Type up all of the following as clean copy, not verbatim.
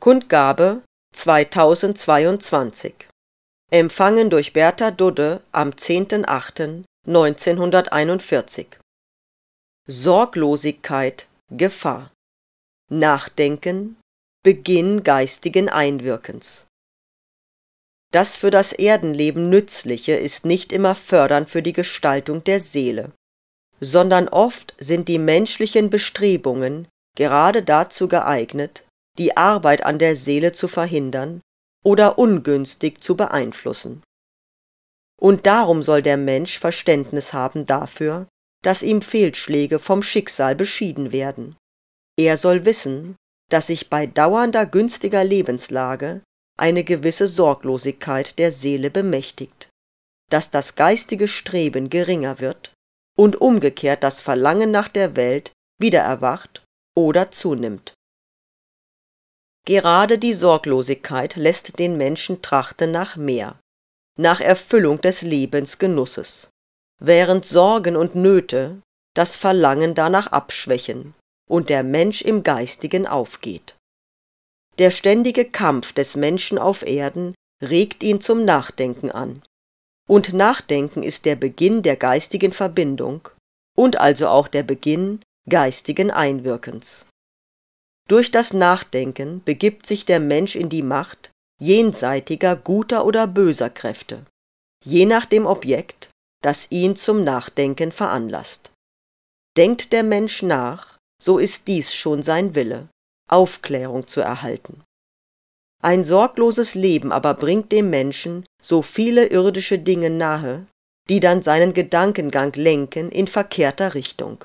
Kundgabe 2022. Empfangen durch Bertha Dudde am 10.08.1941. Sorglosigkeit, Gefahr. Nachdenken, Beginn geistigen Einwirkens. Das für das Erdenleben Nützliche ist nicht immer fördernd für die Gestaltung der Seele, sondern oft sind die menschlichen Bestrebungen gerade dazu geeignet, die Arbeit an der Seele zu verhindern oder ungünstig zu beeinflussen. Und darum soll der Mensch Verständnis haben dafür, dass ihm Fehlschläge vom Schicksal beschieden werden. Er soll wissen, dass sich bei dauernder günstiger Lebenslage eine gewisse Sorglosigkeit der Seele bemächtigt, dass das geistige Streben geringer wird und umgekehrt das Verlangen nach der Welt wieder erwacht oder zunimmt. Gerade die Sorglosigkeit lässt den Menschen trachten nach mehr, nach Erfüllung des Lebensgenusses, während Sorgen und Nöte das Verlangen danach abschwächen und der Mensch im Geistigen aufgeht. Der ständige Kampf des Menschen auf Erden regt ihn zum Nachdenken an. Und Nachdenken ist der Beginn der geistigen Verbindung und also auch der Beginn geistigen Einwirkens. Durch das Nachdenken begibt sich der Mensch in die Macht jenseitiger guter oder böser Kräfte, je nach dem Objekt, das ihn zum Nachdenken veranlasst. Denkt der Mensch nach, so ist dies schon sein Wille, Aufklärung zu erhalten. Ein sorgloses Leben aber bringt dem Menschen so viele irdische Dinge nahe, die dann seinen Gedankengang lenken in verkehrter Richtung.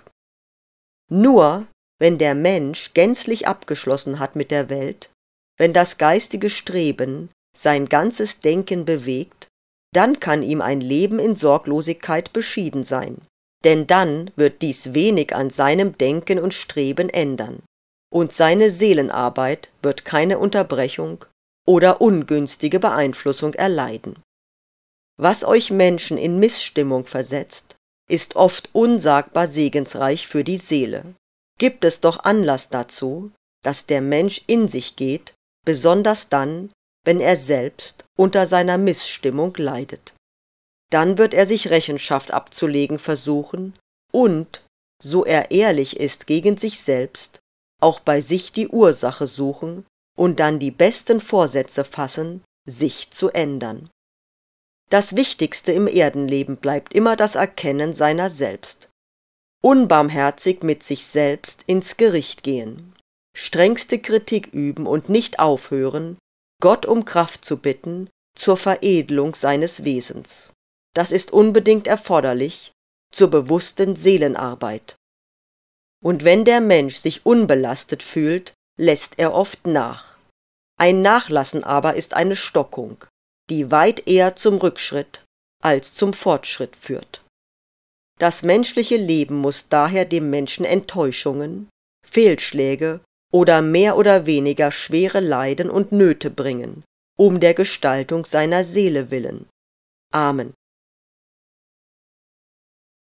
Nur wenn der Mensch gänzlich abgeschlossen hat mit der Welt, wenn das geistige Streben sein ganzes Denken bewegt, dann kann ihm ein Leben in Sorglosigkeit beschieden sein, denn dann wird dies wenig an seinem Denken und Streben ändern, und seine Seelenarbeit wird keine Unterbrechung oder ungünstige Beeinflussung erleiden. Was euch Menschen in Missstimmung versetzt, ist oft unsagbar segensreich für die Seele. Gibt es doch Anlass dazu, dass der Mensch in sich geht, besonders dann, wenn er selbst unter seiner Missstimmung leidet. Dann wird er sich Rechenschaft abzulegen versuchen und, so er ehrlich ist gegen sich selbst, auch bei sich die Ursache suchen und dann die besten Vorsätze fassen, sich zu ändern. Das Wichtigste im Erdenleben bleibt immer das Erkennen seiner selbst. Unbarmherzig mit sich selbst ins Gericht gehen, strengste Kritik üben und nicht aufhören, Gott um Kraft zu bitten zur Veredelung seines Wesens. Das ist unbedingt erforderlich zur bewussten Seelenarbeit. Und wenn der Mensch sich unbelastet fühlt, lässt er oft nach. Ein Nachlassen aber ist eine Stockung, die weit eher zum Rückschritt als zum Fortschritt führt. Das menschliche Leben muss daher dem Menschen Enttäuschungen, Fehlschläge oder mehr oder weniger schwere Leiden und Nöte bringen, um der Gestaltung seiner Seele willen. Amen.